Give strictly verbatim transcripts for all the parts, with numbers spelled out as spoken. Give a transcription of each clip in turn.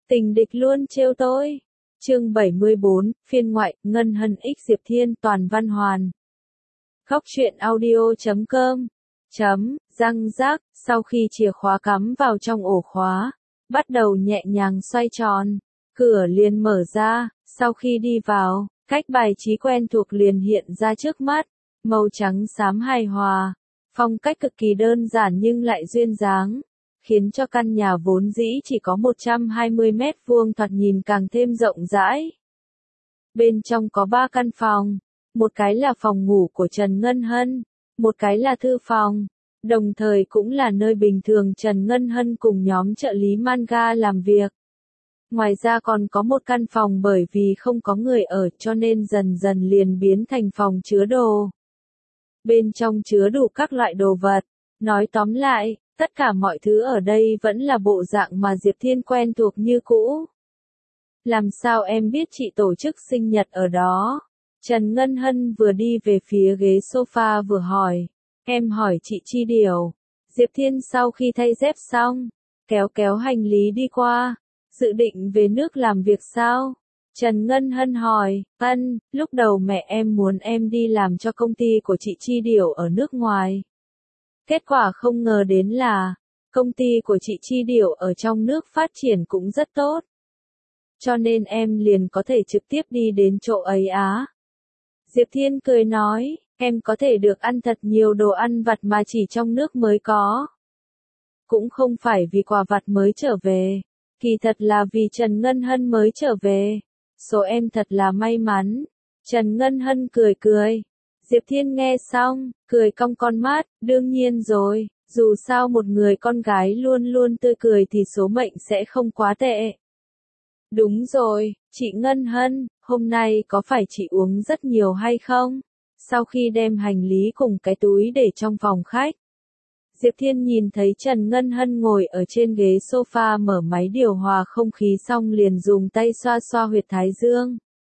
Tình địch luôn trêu tôi. Chương bảy mươi bốn, phiên ngoại, Ngân Hân x Diệp Thiên, toàn văn hoàn. Khóc chuyện audio chấm com. Chấm, răng rác, sau khi chìa khóa cắm vào trong ổ khóa, bắt đầu nhẹ nhàng xoay tròn, cửa liền mở ra, sau khi đi vào, cách bài trí quen thuộc liền hiện ra trước mắt, màu trắng xám hài hòa, phong cách cực kỳ đơn giản nhưng lại duyên dáng, khiến cho căn nhà vốn dĩ chỉ có một trăm hai mươi mét vuông thoạt nhìn càng thêm rộng rãi. Bên trong có ba căn phòng, một cái là phòng ngủ của Trần Ngân Hân, một cái là thư phòng, đồng thời cũng là nơi bình thường Trần Ngân Hân cùng nhóm trợ lý manga làm việc. Ngoài ra còn có một căn phòng bởi vì không có người ở cho nên dần dần liền biến thành phòng chứa đồ. Bên trong chứa đủ các loại đồ vật, nói tóm lại, tất cả mọi thứ ở đây vẫn là bộ dạng mà Diệp Thiên quen thuộc như cũ. Làm sao em biết chị tổ chức sinh nhật ở đó? Trần Ngân Hân vừa đi về phía ghế sofa vừa hỏi. Em hỏi chị Chi Điều. Diệp Thiên sau khi thay dép xong, kéo kéo hành lý đi qua. Dự định về nước làm việc sao? Trần Ngân Hân hỏi. Ân, lúc đầu mẹ em muốn em đi làm cho công ty của chị Chi Điều ở nước ngoài. Kết quả không ngờ đến là, công ty của chị Chi Điều ở trong nước phát triển cũng rất tốt. Cho nên em liền có thể trực tiếp đi đến chỗ ấy á. Diệp Thiên cười nói, em có thể được ăn thật nhiều đồ ăn vặt mà chỉ trong nước mới có. Cũng không phải vì quà vặt mới trở về, kỳ thật là vì Trần Ngân Hân mới trở về. Số em thật là may mắn. Trần Ngân Hân cười cười. Diệp Thiên nghe xong, cười cong con mắt, đương nhiên rồi, dù sao một người con gái luôn luôn tươi cười thì số mệnh sẽ không quá tệ. Đúng rồi, chị Ngân Hân, hôm nay có phải chị uống rất nhiều hay không? Sau khi đem hành lý cùng cái túi để trong phòng khách, Diệp Thiên nhìn thấy Trần Ngân Hân ngồi ở trên ghế sofa mở máy điều hòa không khí xong liền dùng tay xoa xoa huyệt thái dương.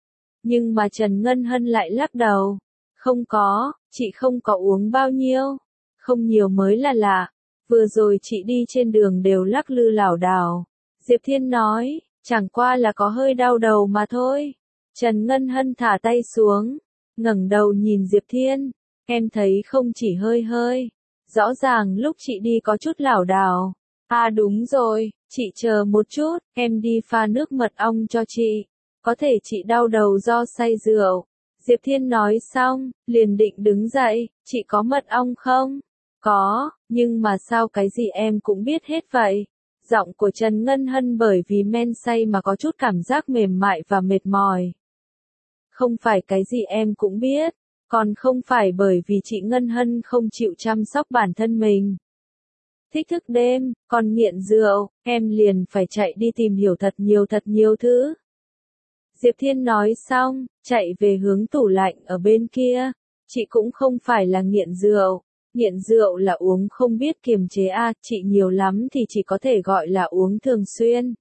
Nhưng mà Trần Ngân Hân lại lắc đầu. Không có, chị không có uống bao nhiêu. Không nhiều mới là lạ. Vừa rồi chị đi trên đường đều lắc lư lảo đảo. Diệp Thiên nói, chẳng qua là có hơi đau đầu mà thôi. Trần Ngân Hân thả tay xuống, ngẩng đầu nhìn Diệp Thiên. Em thấy không chỉ hơi hơi. Rõ ràng lúc chị đi có chút lảo đảo. À đúng rồi, chị chờ một chút, em đi pha nước mật ong cho chị. Có thể chị đau đầu do say rượu. Diệp Thiên nói xong, liền định đứng dậy, chị có mật ong không? Có, nhưng mà sao cái gì em cũng biết hết vậy? Giọng của Trần Ngân Hân bởi vì men say mà có chút cảm giác mềm mại và mệt mỏi. Không phải cái gì em cũng biết, còn không phải bởi vì chị Ngân Hân không chịu chăm sóc bản thân mình. Thích thức đêm, còn nghiện rượu, em liền phải chạy đi tìm hiểu thật nhiều thật nhiều thứ. Diệp Thiên nói xong, chạy về hướng tủ lạnh ở bên kia. Chị cũng không phải là nghiện rượu. Nghiện rượu là uống không biết kiềm chế à, chị nhiều lắm thì chỉ có thể gọi là uống thường xuyên.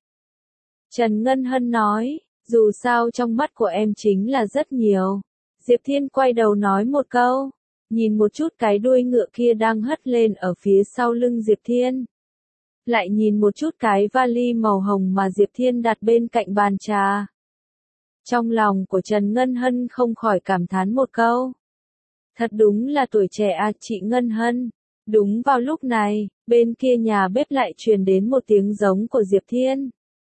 Trần Ngân Hân nói, dù sao trong mắt của em chính là rất nhiều. Diệp Thiên quay đầu nói một câu, nhìn một chút cái đuôi ngựa kia đang hất lên ở phía sau lưng Diệp Thiên. Lại nhìn một chút cái vali màu hồng mà Diệp Thiên đặt bên cạnh bàn trà. Trong lòng của Trần Ngân Hân không khỏi cảm thán một câu. Thật đúng là tuổi trẻ à chị Ngân Hân. Đúng vào lúc này, bên kia nhà bếp lại truyền đến một tiếng giống của Diệp Thiên.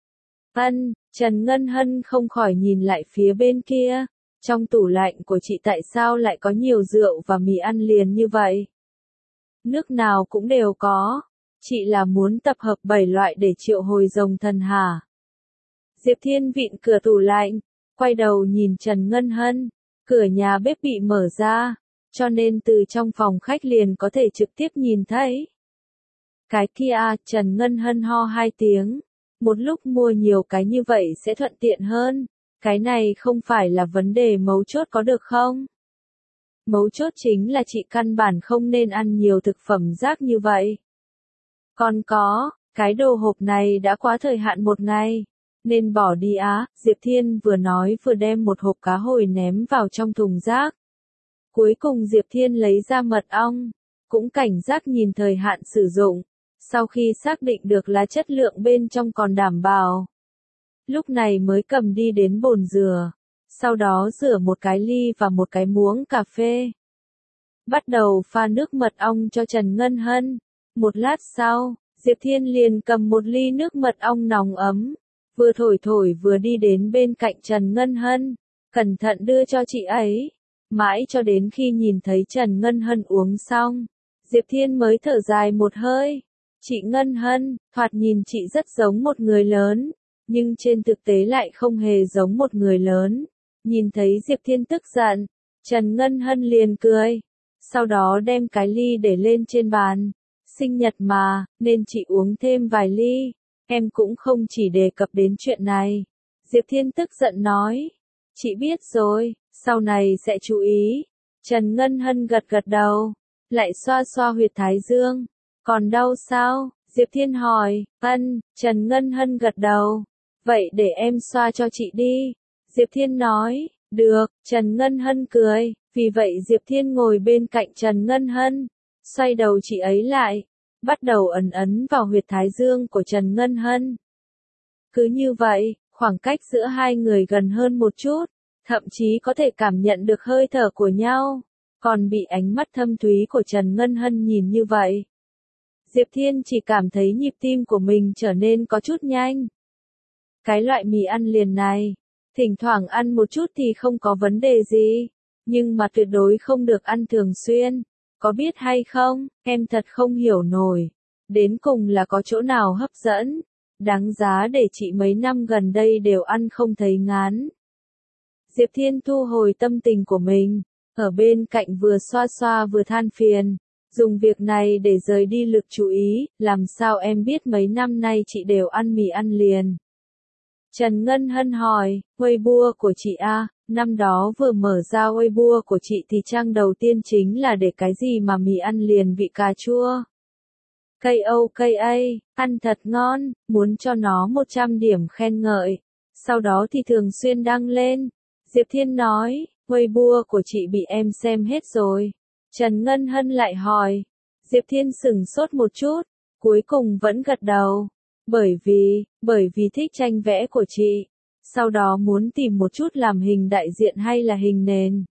Ân, Trần Ngân Hân không khỏi nhìn lại phía bên kia. Trong tủ lạnh của chị tại sao lại có nhiều rượu và mì ăn liền như vậy? Nước nào cũng đều có. Chị là muốn tập hợp bảy loại để triệu hồi rồng thần hả? Diệp Thiên vịn cửa tủ lạnh. Quay đầu nhìn Trần Ngân Hân, cửa nhà bếp bị mở ra, cho nên từ trong phòng khách liền có thể trực tiếp nhìn thấy. Cái kia, Trần Ngân Hân ho hai tiếng, một lúc mua nhiều cái như vậy sẽ thuận tiện hơn, cái này không phải là vấn đề mấu chốt có được không? Mấu chốt chính là chị căn bản không nên ăn nhiều thực phẩm rác như vậy. Còn có, cái đồ hộp này đã quá thời hạn một ngày. Nên bỏ đi á, Diệp Thiên vừa nói vừa đem một hộp cá hồi ném vào trong thùng rác. Cuối cùng Diệp Thiên lấy ra mật ong, cũng cảnh giác nhìn thời hạn sử dụng, sau khi xác định được là chất lượng bên trong còn đảm bảo. lúc này mới cầm đi đến bồn rửa, sau đó rửa một cái ly và một cái muỗng cà phê. Bắt đầu pha nước mật ong cho Trần Ngân Hân. Một lát sau, Diệp Thiên liền cầm một ly nước mật ong nóng ấm, vừa thổi thổi vừa đi đến bên cạnh Trần Ngân Hân, cẩn thận đưa cho chị ấy. Mãi cho đến khi nhìn thấy Trần Ngân Hân uống xong, Diệp Thiên mới thở dài một hơi. Chị Ngân Hân, thoạt nhìn chị rất giống một người lớn, nhưng trên thực tế lại không hề giống một người lớn. Nhìn thấy Diệp Thiên tức giận, Trần Ngân Hân liền cười, sau đó đem cái ly để lên trên bàn. Sinh nhật mà, nên chị uống thêm vài ly, em cũng không chỉ đề cập đến chuyện này. Diệp Thiên tức giận nói, chị biết rồi, sau này sẽ chú ý. Trần Ngân Hân gật gật đầu, lại xoa xoa huyệt thái dương. Còn đau sao? Diệp Thiên hỏi. Ân, Trần Ngân Hân gật đầu. Vậy để em xoa cho chị đi. Diệp Thiên nói. Được, Trần Ngân Hân cười. Vì vậy Diệp Thiên ngồi bên cạnh Trần Ngân Hân, xoay đầu chị ấy lại, bắt đầu ấn ấn vào huyệt thái dương của Trần Ngân Hân. Cứ như vậy, khoảng cách giữa hai người gần hơn một chút, thậm chí có thể cảm nhận được hơi thở của nhau, còn bị ánh mắt thâm thúy của Trần Ngân Hân nhìn như vậy. Diệp Thiên chỉ cảm thấy nhịp tim của mình trở nên có chút nhanh. Cái loại mì ăn liền này, thỉnh thoảng ăn một chút thì không có vấn đề gì, nhưng mà tuyệt đối không được ăn thường xuyên. Có biết hay không, em thật không hiểu nổi. Đến cùng là có chỗ nào hấp dẫn, đáng giá để chị mấy năm gần đây đều ăn không thấy ngán. Diệp Thiên thu hồi tâm tình của mình, ở bên cạnh vừa xoa xoa vừa than phiền, dùng việc này để rời đi lực chú ý, làm sao em biết mấy năm nay chị đều ăn mì ăn liền. Trần Ngân Hân hỏi, Weibo của chị a, năm đó vừa mở ra Weibo của chị thì trang đầu tiên chính là để cái gì mà mì ăn liền vị cà chua. ca o ca a, ăn thật ngon, muốn cho nó một trăm điểm khen ngợi, sau đó thì thường xuyên đăng lên. Diệp Thiên nói, Weibo của chị bị em xem hết rồi. Trần Ngân Hân lại hỏi. Diệp Thiên sửng sốt một chút, cuối cùng vẫn gật đầu. Bởi vì, bởi vì thích tranh vẽ của chị, sau đó muốn tìm một chút làm hình đại diện hay là hình nền.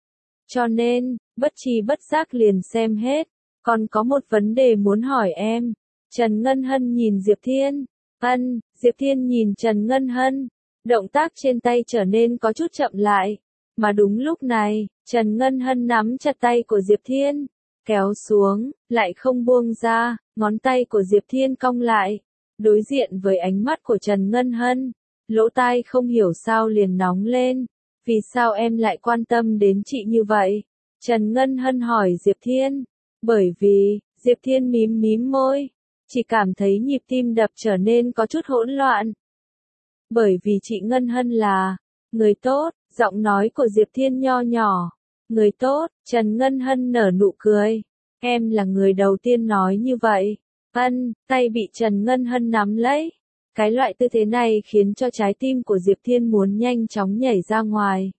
Cho nên, bất tri bất giác liền xem hết. Còn có một vấn đề muốn hỏi em. Trần Ngân Hân nhìn Diệp Thiên. Ân, Diệp Thiên nhìn Trần Ngân Hân. Động tác trên tay trở nên có chút chậm lại. Mà đúng lúc này, Trần Ngân Hân nắm chặt tay của Diệp Thiên, kéo xuống, lại không buông ra, ngón tay của Diệp Thiên cong lại. Đối diện với ánh mắt của Trần Ngân Hân, lỗ tai không hiểu sao liền nóng lên. Vì sao em lại quan tâm đến chị như vậy? Trần Ngân Hân hỏi Diệp Thiên. Bởi vì, Diệp Thiên mím mím môi, chỉ cảm thấy nhịp tim đập trở nên có chút hỗn loạn. Bởi vì chị Ngân Hân là người tốt, giọng nói của Diệp Thiên nho nhỏ. Người tốt, Trần Ngân Hân nở nụ cười. Em là người đầu tiên nói như vậy. Ân, tay bị Trần Ngân Hân nắm lấy. Cái loại tư thế này khiến cho trái tim của Diệp Thiên muốn nhanh chóng nhảy ra ngoài.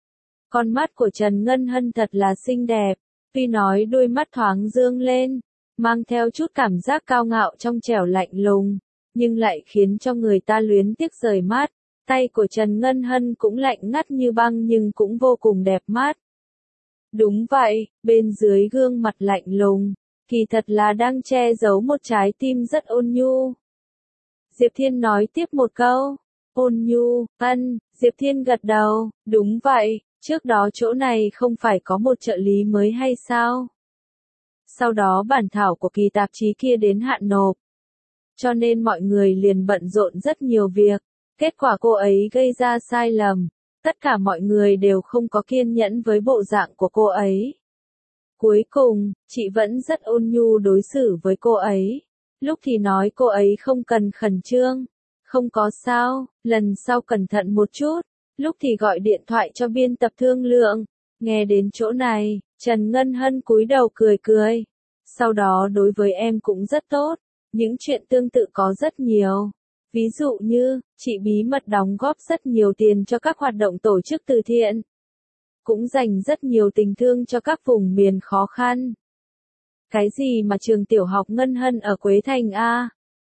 Con mắt của Trần Ngân Hân thật là xinh đẹp, tuy nói đôi mắt thoáng dương lên, mang theo chút cảm giác cao ngạo trong trẻo lạnh lùng, nhưng lại khiến cho người ta luyến tiếc rời mắt. Tay của Trần Ngân Hân cũng lạnh ngắt như băng nhưng cũng vô cùng đẹp mắt. Đúng vậy, bên dưới gương mặt lạnh lùng, kỳ thật là đang che giấu một trái tim rất ôn nhu. Diệp Thiên nói tiếp một câu. Ôn nhu, ân, Diệp Thiên gật đầu, đúng vậy, trước đó chỗ này không phải có một trợ lý mới hay sao? Sau đó bản thảo của kỳ tạp chí kia đến hạn nộp. Cho nên mọi người liền bận rộn rất nhiều việc, kết quả cô ấy gây ra sai lầm. Tất cả mọi người đều không có kiên nhẫn với bộ dạng của cô ấy. Cuối cùng, chị vẫn rất ôn nhu đối xử với cô ấy. Lúc thì nói cô ấy không cần khẩn trương. Không có sao, lần sau cẩn thận một chút. Lúc thì gọi điện thoại cho biên tập thương lượng. Nghe đến chỗ này, Trần Ngân Hân cúi đầu cười cười. Sau đó đối với em cũng rất tốt. Những chuyện tương tự có rất nhiều. Ví dụ như, chị bí mật đóng góp rất nhiều tiền cho các hoạt động tổ chức từ thiện. Cũng dành rất nhiều tình thương cho các vùng miền khó khăn. Cái gì mà trường tiểu học Ngân Hân ở Quế Thành a?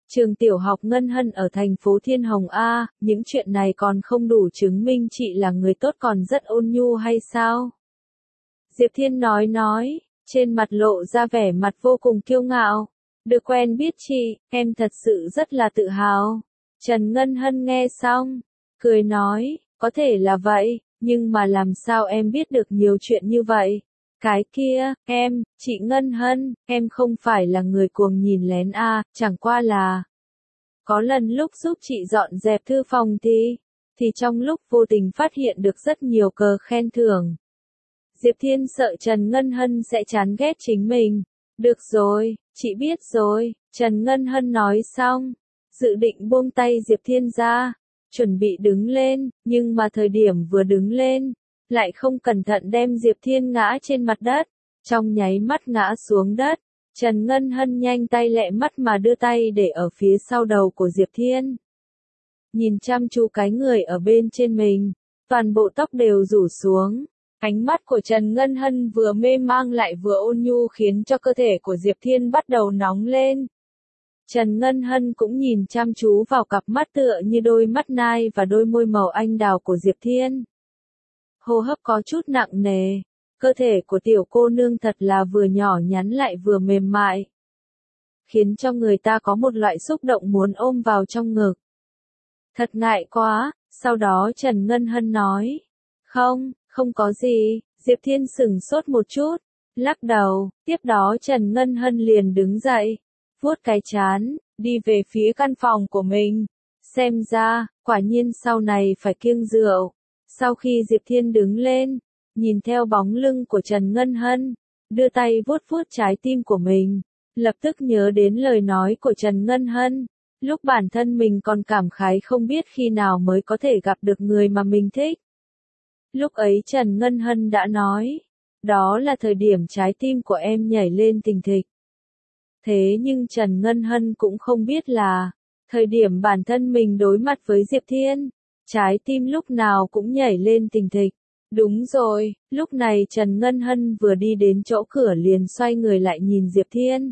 Trường tiểu học Ngân Hân ở thành phố Thiên Hồng A, những chuyện này còn không đủ chứng minh chị là người tốt còn rất ôn nhu hay sao? Diệp Thiên nói nói, trên mặt lộ ra vẻ mặt vô cùng kiêu ngạo. Được quen biết chị, em thật sự rất là tự hào. Trần Ngân Hân nghe xong, cười nói, có thể là vậy, nhưng mà làm sao em biết được nhiều chuyện như vậy? Cái kia, em, chị Ngân Hân, em không phải là người cuồng nhìn lén à, chẳng qua là có lần lúc giúp chị dọn dẹp thư phòng thì, thì trong lúc vô tình phát hiện được rất nhiều cờ khen thưởng. Diệp Thiên sợ Trần Ngân Hân sẽ chán ghét chính mình. Được rồi, chị biết rồi, Trần Ngân Hân nói xong, dự định buông tay Diệp Thiên ra, chuẩn bị đứng lên, nhưng mà thời điểm vừa đứng lên, lại không cẩn thận đem Diệp Thiên ngã trên mặt đất, trong nháy mắt ngã xuống đất. Trần Ngân Hân nhanh tay lẹ mắt mà đưa tay để ở phía sau đầu của Diệp Thiên. Nhìn chăm chú cái người ở bên trên mình, toàn bộ tóc đều rủ xuống. Ánh mắt của Trần Ngân Hân vừa mê mang lại vừa ôn nhu khiến cho cơ thể của Diệp Thiên bắt đầu nóng lên. Trần Ngân Hân cũng nhìn chăm chú vào cặp mắt tựa như đôi mắt nai và đôi môi màu anh đào của Diệp Thiên. Hô hấp có chút nặng nề, cơ thể của tiểu cô nương thật là vừa nhỏ nhắn lại vừa mềm mại, khiến cho người ta có một loại xúc động muốn ôm vào trong ngực. Thật ngại quá, sau đó Trần Ngân Hân nói, không, không có gì. Diệp Thiên sửng sốt một chút, lắc đầu, tiếp đó Trần Ngân Hân liền đứng dậy, vuốt cái trán, đi về phía căn phòng của mình. Xem ra, quả nhiên sau này phải kiêng rượu. Sau khi Diệp Thiên đứng lên, nhìn theo bóng lưng của Trần Ngân Hân, đưa tay vuốt vuốt trái tim của mình, lập tức nhớ đến lời nói của Trần Ngân Hân. Lúc bản thân mình còn cảm khái không biết khi nào mới có thể gặp được người mà mình thích. Lúc ấy Trần Ngân Hân đã nói, đó là thời điểm trái tim của em nhảy lên thình thịch. Thế nhưng Trần Ngân Hân cũng không biết là, thời điểm bản thân mình đối mặt với Diệp Thiên, trái tim lúc nào cũng nhảy lên thình thịch. Đúng rồi, lúc này Trần Ngân Hân vừa đi đến chỗ cửa liền xoay người lại nhìn Diệp Thiên.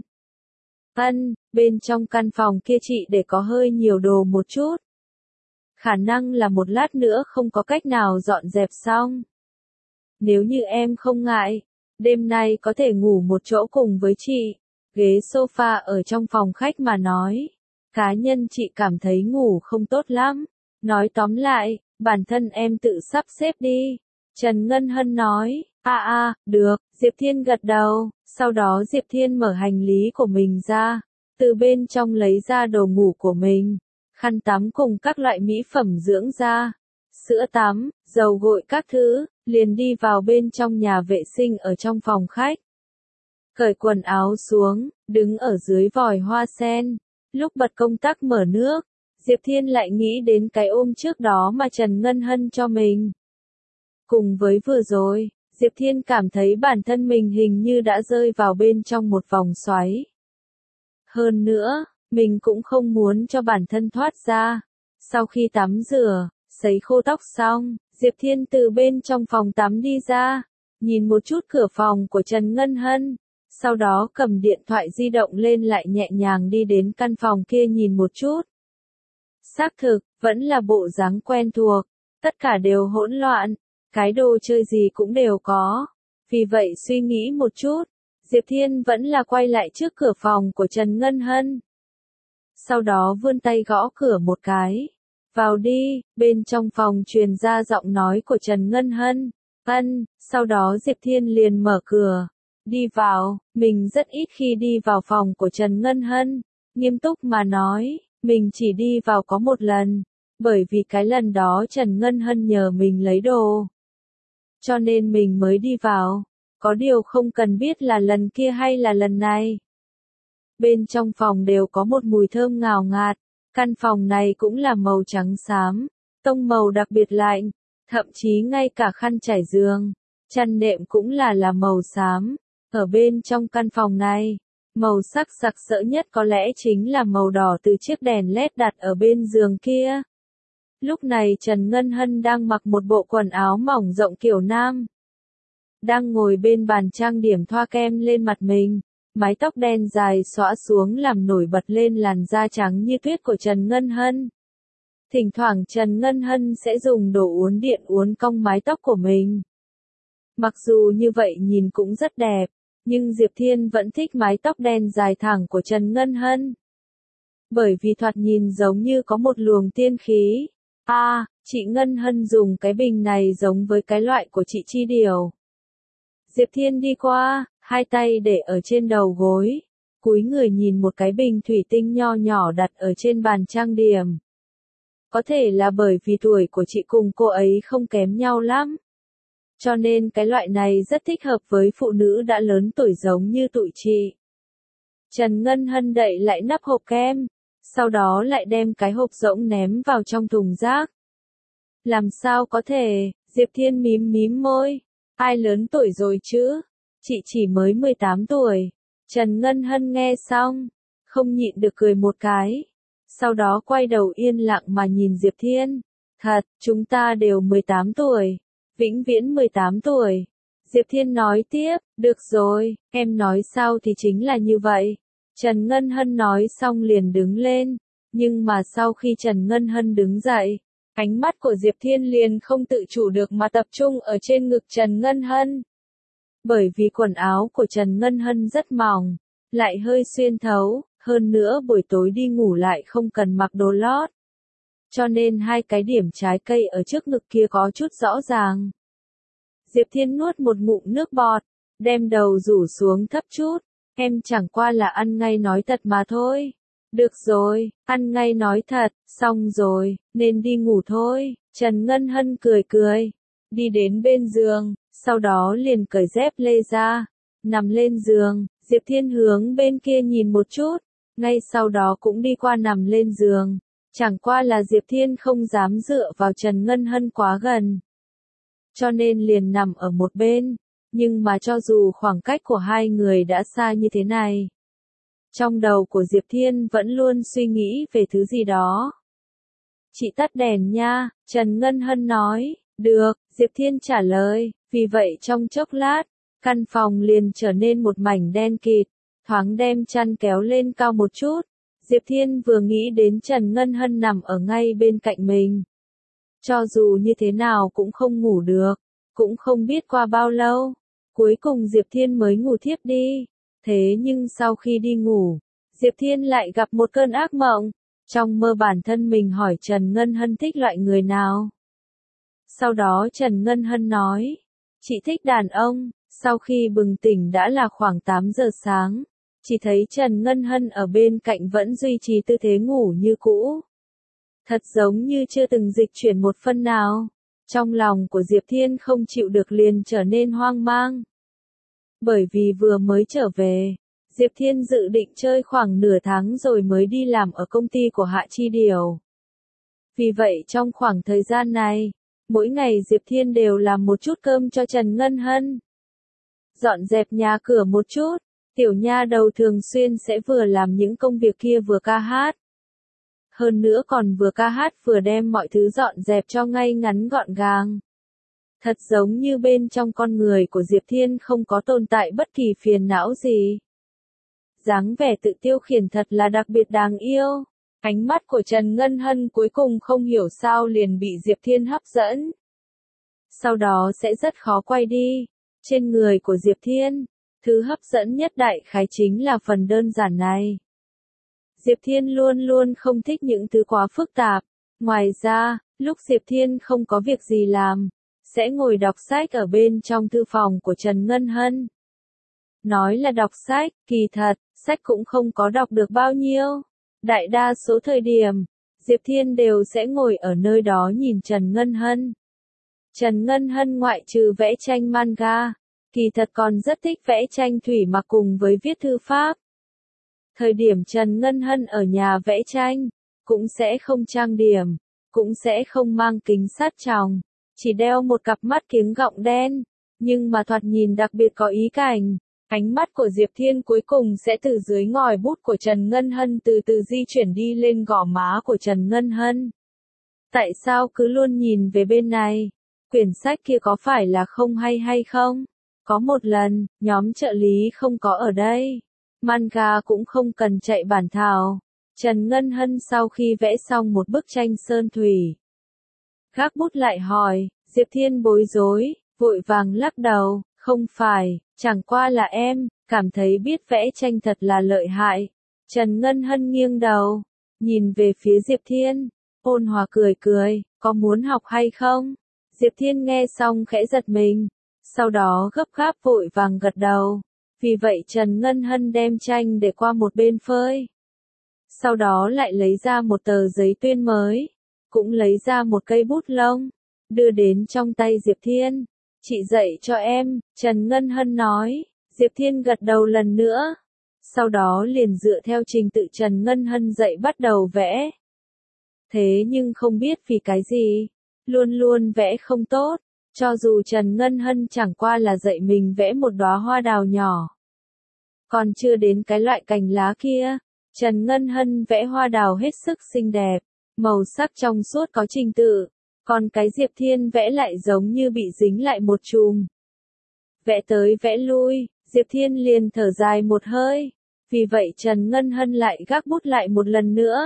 Ân, bên trong căn phòng kia chị để có hơi nhiều đồ một chút. Khả năng là một lát nữa không có cách nào dọn dẹp xong. Nếu như em không ngại, đêm nay có thể ngủ một chỗ cùng với chị. Ghế sofa ở trong phòng khách mà nói. Cá nhân chị cảm thấy ngủ không tốt lắm. Nói tóm lại, bản thân em tự sắp xếp đi. Trần Ngân Hân nói, a a, được, Diệp Thiên gật đầu. Sau đó Diệp Thiên mở hành lý của mình ra. Từ bên trong lấy ra đồ ngủ của mình. Khăn tắm cùng các loại mỹ phẩm dưỡng da, sữa tắm, dầu gội các thứ, liền đi vào bên trong nhà vệ sinh ở trong phòng khách. Cởi quần áo xuống, đứng ở dưới vòi hoa sen, lúc bật công tắc mở nước, Diệp Thiên lại nghĩ đến cái ôm trước đó mà Trần Ngân Hân cho mình. Cùng với vừa rồi, Diệp Thiên cảm thấy bản thân mình hình như đã rơi vào bên trong một vòng xoáy. Hơn nữa, mình cũng không muốn cho bản thân thoát ra. Sau khi tắm rửa, sấy khô tóc xong, Diệp Thiên từ bên trong phòng tắm đi ra, nhìn một chút cửa phòng của Trần Ngân Hân, sau đó cầm điện thoại di động lên lại nhẹ nhàng đi đến căn phòng kia nhìn một chút. Xác thực, vẫn là bộ dáng quen thuộc, tất cả đều hỗn loạn, cái đồ chơi gì cũng đều có. Vì vậy suy nghĩ một chút, Diệp Thiên vẫn là quay lại trước cửa phòng của Trần Ngân Hân. Sau đó vươn tay gõ cửa một cái. Vào đi, bên trong phòng truyền ra giọng nói của Trần Ngân Hân. Ân, sau đó Diệp Thiên liền mở cửa. Đi vào, mình rất ít khi đi vào phòng của Trần Ngân Hân. Nghiêm túc mà nói, mình chỉ đi vào có một lần. Bởi vì cái lần đó Trần Ngân Hân nhờ mình lấy đồ. Cho nên mình mới đi vào. Có điều không cần biết là lần kia hay là lần này. Bên trong phòng đều có một mùi thơm ngào ngạt, căn phòng này cũng là màu trắng xám, tông màu đặc biệt lạnh, thậm chí ngay cả khăn trải giường, chăn nệm cũng là là màu xám. Ở bên trong căn phòng này, màu sắc sặc sỡ nhất có lẽ chính là màu đỏ từ chiếc đèn led đặt ở bên giường kia. Lúc này Trần Ngân Hân đang mặc một bộ quần áo mỏng rộng kiểu nam, đang ngồi bên bàn trang điểm thoa kem lên mặt mình. mái tóc đen dài xõa xuống làm nổi bật lên làn da trắng như tuyết của Trần Ngân Hân. Thỉnh thoảng Trần Ngân Hân sẽ dùng đồ uốn điện uốn cong mái tóc của mình. Mặc dù như vậy nhìn cũng rất đẹp, nhưng Diệp Thiên vẫn thích mái tóc đen dài thẳng của Trần Ngân Hân. Bởi vì thoạt nhìn giống như có một luồng tiên khí. À, chị Ngân Hân dùng cái bình này giống với cái loại của chị Chi Điều. Diệp Thiên đi qua, hai tay để ở trên đầu gối, cúi người nhìn một cái bình thủy tinh nho nhỏ đặt ở trên bàn trang điểm. Có thể là bởi vì tuổi của chị cùng cô ấy không kém nhau lắm. Cho nên cái loại này rất thích hợp với phụ nữ đã lớn tuổi giống như tụi chị. Trần Ngân Hân đậy lại nắp hộp kem, sau đó lại đem cái hộp rỗng ném vào trong thùng rác. Làm sao có thể, Diệp Thiên mím mím môi, ai lớn tuổi rồi chứ, chị chỉ mới mười tám tuổi. Trần Ngân Hân nghe xong, không nhịn được cười một cái, sau đó quay đầu yên lặng mà nhìn Diệp Thiên. Thật, chúng ta đều mười tám tuổi, vĩnh viễn mười tám tuổi. Diệp Thiên nói tiếp, được rồi, em nói sao thì chính là như vậy. Trần Ngân Hân nói xong liền đứng lên, nhưng mà sau khi Trần Ngân Hân đứng dậy, ánh mắt của Diệp Thiên liền không tự chủ được mà tập trung ở trên ngực Trần Ngân Hân. Bởi vì quần áo của Trần Ngân Hân rất mỏng, lại hơi xuyên thấu, hơn nữa buổi tối đi ngủ lại không cần mặc đồ lót. Cho nên hai cái điểm trái cây ở trước ngực kia có chút rõ ràng. Diệp Thiên nuốt một ngụm nước bọt, đem đầu rủ xuống thấp chút. Em chẳng qua là ăn ngay nói thật mà thôi. Được rồi, ăn ngay nói thật, xong rồi, nên đi ngủ thôi. Trần Ngân Hân cười cười, đi đến bên giường, sau đó liền cởi dép lê ra, nằm lên giường. Diệp Thiên hướng bên kia nhìn một chút, ngay sau đó cũng đi qua nằm lên giường. Chẳng qua là Diệp Thiên không dám dựa vào Trần Ngân Hân quá gần, cho nên liền nằm ở một bên. Nhưng mà cho dù khoảng cách của hai người đã xa như thế này, trong đầu của Diệp Thiên vẫn luôn suy nghĩ về thứ gì đó. Chị tắt đèn nha, Trần Ngân Hân nói. Được, Diệp Thiên trả lời. Vì vậy trong chốc lát, căn phòng liền trở nên một mảnh đen kịt, thoáng đem chăn kéo lên cao một chút. Diệp Thiên vừa nghĩ đến Trần Ngân Hân nằm ở ngay bên cạnh mình. Cho dù như thế nào cũng không ngủ được, cũng không biết qua bao lâu. Cuối cùng Diệp Thiên mới ngủ thiếp đi. Thế nhưng sau khi đi ngủ, Diệp Thiên lại gặp một cơn ác mộng. Trong mơ bản thân mình hỏi Trần Ngân Hân thích loại người nào. Sau đó Trần Ngân Hân nói, chị thích đàn ông. Sau khi bừng tỉnh đã là khoảng tám giờ sáng. Chỉ thấy Trần Ngân Hân ở bên cạnh vẫn duy trì tư thế ngủ như cũ. Thật giống như chưa từng dịch chuyển một phân nào. Trong lòng của Diệp Thiên không chịu được liền trở nên hoang mang. Bởi vì vừa mới trở về, Diệp Thiên dự định chơi khoảng nửa tháng rồi mới đi làm ở công ty của Hạ Chi Điều. Vì vậy trong khoảng thời gian này, mỗi ngày Diệp Thiên đều làm một chút cơm cho Trần Ngân Hân. Dọn dẹp nhà cửa một chút, tiểu nha đầu thường xuyên sẽ vừa làm những công việc kia vừa ca hát. Hơn nữa còn vừa ca hát vừa đem mọi thứ dọn dẹp cho ngay ngắn gọn gàng. Thật giống như bên trong con người của Diệp Thiên không có tồn tại bất kỳ phiền não gì. Dáng vẻ tự tiêu khiển thật là đặc biệt đáng yêu. Ánh mắt của Trần Ngân Hân cuối cùng không hiểu sao liền bị Diệp Thiên hấp dẫn. Sau đó sẽ rất khó quay đi. Trên người của Diệp Thiên, thứ hấp dẫn nhất đại khái chính là phần đơn giản này. Diệp Thiên luôn luôn không thích những thứ quá phức tạp. Ngoài ra, lúc Diệp Thiên không có việc gì làm, sẽ ngồi đọc sách ở bên trong thư phòng của Trần Ngân Hân. Nói là đọc sách, kỳ thật, sách cũng không có đọc được bao nhiêu. Đại đa số thời điểm, Diệp Thiên đều sẽ ngồi ở nơi đó nhìn Trần Ngân Hân. Trần Ngân Hân ngoại trừ vẽ tranh manga, kỳ thật còn rất thích vẽ tranh thủy mặc cùng với viết thư pháp. Thời điểm Trần Ngân Hân ở nhà vẽ tranh, cũng sẽ không trang điểm, cũng sẽ không mang kính sát tròng, chỉ đeo một cặp mắt kiếng gọng đen, nhưng mà thoạt nhìn đặc biệt có ý cảnh. Ánh mắt của Diệp Thiên cuối cùng sẽ từ dưới ngòi bút của Trần Ngân Hân từ từ di chuyển đi lên gò má của Trần Ngân Hân. Tại sao cứ luôn nhìn về bên này? Quyển sách kia có phải là không hay hay không? Có một lần, nhóm trợ lý không có ở đây. Manga cũng không cần chạy bản thảo. Trần Ngân Hân sau khi vẽ xong một bức tranh sơn thủy, gác bút lại hỏi, Diệp Thiên bối rối, vội vàng lắc đầu, không phải, chẳng qua là em, cảm thấy biết vẽ tranh thật là lợi hại. Trần Ngân Hân nghiêng đầu, nhìn về phía Diệp Thiên, ôn hòa cười cười, có muốn học hay không? Diệp Thiên nghe xong khẽ giật mình, sau đó gấp gáp vội vàng gật đầu. Vì vậy Trần Ngân Hân đem tranh để qua một bên phơi. Sau đó lại lấy ra một tờ giấy tuyên mới, cũng lấy ra một cây bút lông, đưa đến trong tay Diệp Thiên. Chị dạy cho em, Trần Ngân Hân nói. Diệp Thiên gật đầu lần nữa. Sau đó liền dựa theo trình tự Trần Ngân Hân dạy bắt đầu vẽ. Thế nhưng không biết vì cái gì, luôn luôn vẽ không tốt, cho dù Trần Ngân Hân chẳng qua là dạy mình vẽ một đóa hoa đào nhỏ. Còn chưa đến cái loại cành lá kia, Trần Ngân Hân vẽ hoa đào hết sức xinh đẹp, màu sắc trong suốt có trình tự, còn cái Diệp Thiên vẽ lại giống như bị dính lại một chùm. Vẽ tới vẽ lui, Diệp Thiên liền thở dài một hơi, vì vậy Trần Ngân Hân lại gác bút lại một lần nữa.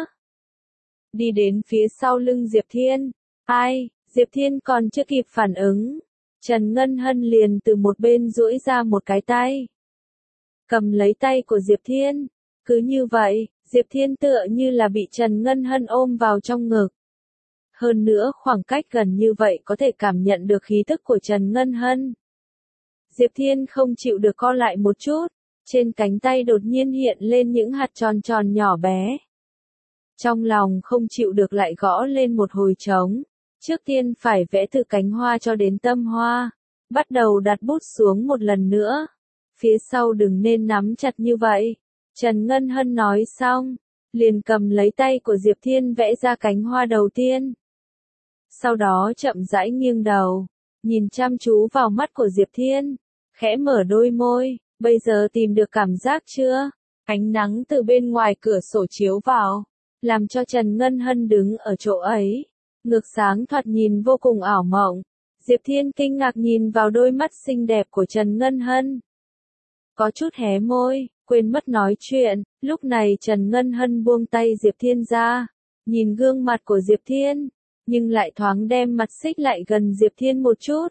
Đi đến phía sau lưng Diệp Thiên, ai, Diệp Thiên còn chưa kịp phản ứng, Trần Ngân Hân liền từ một bên duỗi ra một cái tay, cầm lấy tay của Diệp Thiên. Cứ như vậy, Diệp Thiên tựa như là bị Trần Ngân Hân ôm vào trong ngực. Hơn nữa khoảng cách gần như vậy có thể cảm nhận được khí tức của Trần Ngân Hân. Diệp Thiên không chịu được co lại một chút, trên cánh tay đột nhiên hiện lên những hạt tròn tròn nhỏ bé. Trong lòng không chịu được lại gõ lên một hồi trống, trước tiên phải vẽ từ cánh hoa cho đến tâm hoa, bắt đầu đặt bút xuống một lần nữa. Phía sau đừng nên nắm chặt như vậy. Trần Ngân Hân nói xong, liền cầm lấy tay của Diệp Thiên vẽ ra cánh hoa đầu tiên. Sau đó chậm rãi nghiêng đầu, nhìn chăm chú vào mắt của Diệp Thiên, khẽ mở đôi môi, bây giờ tìm được cảm giác chưa? Ánh nắng từ bên ngoài cửa sổ chiếu vào, làm cho Trần Ngân Hân đứng ở chỗ ấy, ngược sáng thoạt nhìn vô cùng ảo mộng. Diệp Thiên kinh ngạc nhìn vào đôi mắt xinh đẹp của Trần Ngân Hân. Có chút hé môi, quên mất nói chuyện, lúc này Trần Ngân Hân buông tay Diệp Thiên ra, nhìn gương mặt của Diệp Thiên, nhưng lại thoáng đem mặt xích lại gần Diệp Thiên một chút.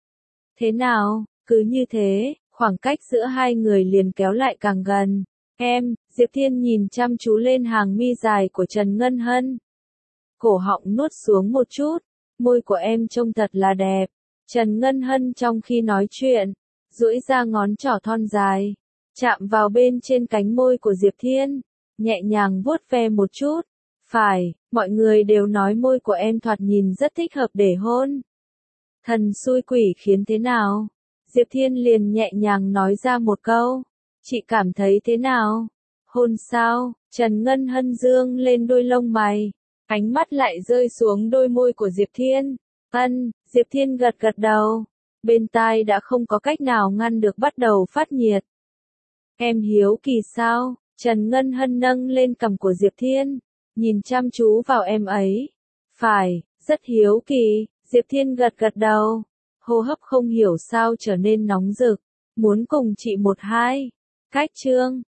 Thế nào, cứ như thế, khoảng cách giữa hai người liền kéo lại càng gần. Em, Diệp Thiên nhìn chăm chú lên hàng mi dài của Trần Ngân Hân. Cổ họng nuốt xuống một chút, môi của em trông thật là đẹp. Trần Ngân Hân trong khi nói chuyện, duỗi ra ngón trỏ thon dài, chạm vào bên trên cánh môi của Diệp Thiên, nhẹ nhàng vuốt ve một chút. Phải, mọi người đều nói môi của em thoạt nhìn rất thích hợp để hôn. Thần xui quỷ khiến thế nào? Diệp Thiên liền nhẹ nhàng nói ra một câu. Chị cảm thấy thế nào? Hôn sao? Trần Ngân Hân dương lên đôi lông mày, ánh mắt lại rơi xuống đôi môi của Diệp Thiên. Ân, Diệp Thiên gật gật đầu, bên tai đã không có cách nào ngăn được bắt đầu phát nhiệt. Em hiếu kỳ sao? Trần Ngân Hân nâng lên cằm của Diệp Thiên, nhìn chăm chú vào em ấy. Phải, rất hiếu kỳ. Diệp Thiên gật gật đầu, hô hấp không hiểu sao trở nên nóng rực, muốn cùng chị một hai. Cách chương